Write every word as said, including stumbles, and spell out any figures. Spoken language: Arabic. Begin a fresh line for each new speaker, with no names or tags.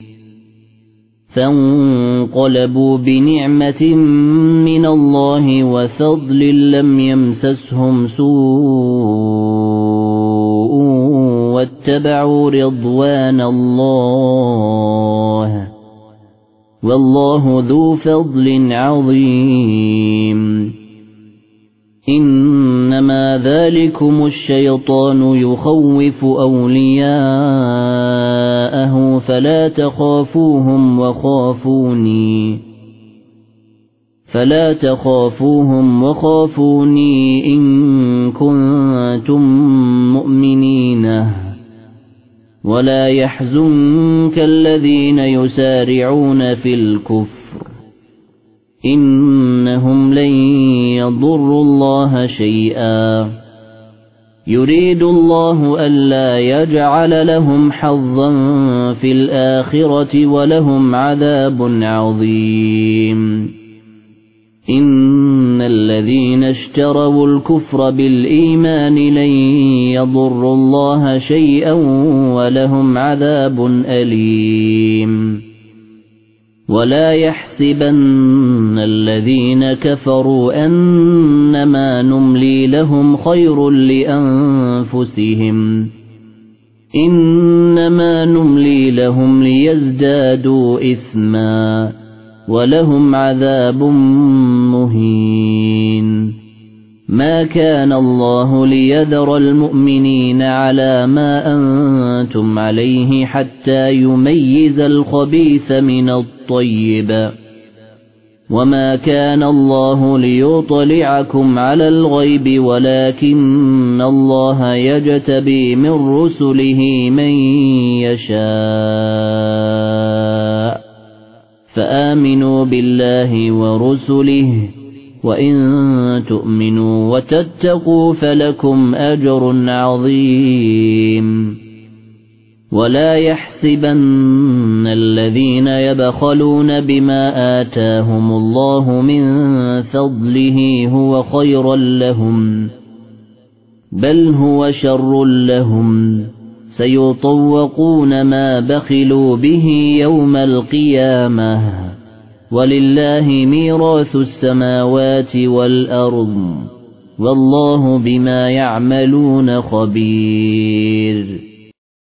فانقلبوا بنعمة من الله وفضل لم يمسسهم سوء واتبعوا رضوان الله والله ذو فضل عظيم إنما ذلكم الشيطان يخوف أولياءه فلا تخافوهم وخافوني فلا تخافوهم وخافوني إن كنتم مؤمنين ولا يحزنك الذين يسارعون في الكفر إنهم لن يضروا الله شيئا يريد الله ألا يجعل لهم حظا في الآخرة ولهم عذاب عظيم إن الذين اشتروا الكفر بالإيمان لن يضروا الله شيئا ولهم عذاب أليم ولا يحسبن الذين كفروا أنما نملي لهم خير لأنفسهم إنما نملي لهم ليزدادوا إثما ولهم عذاب مهين ما كان الله ليذر المؤمنين على ما أنتم عليه حتى يميز الخبيث من الطيب وما كان الله ليطلعكم على الغيب ولكن الله يجتبي من رسله من يشاء فآمنوا بالله ورسله وإن تؤمنوا وتتقوا فلكم أجر عظيم ولا يحسبن الذين يبخلون بما آتاهم الله من فضله هو خيرا لهم بل هو شر لهم سيطوقون ما بخلوا به يوم القيامة ولله ميراث السماوات والأرض والله بما يعملون خبير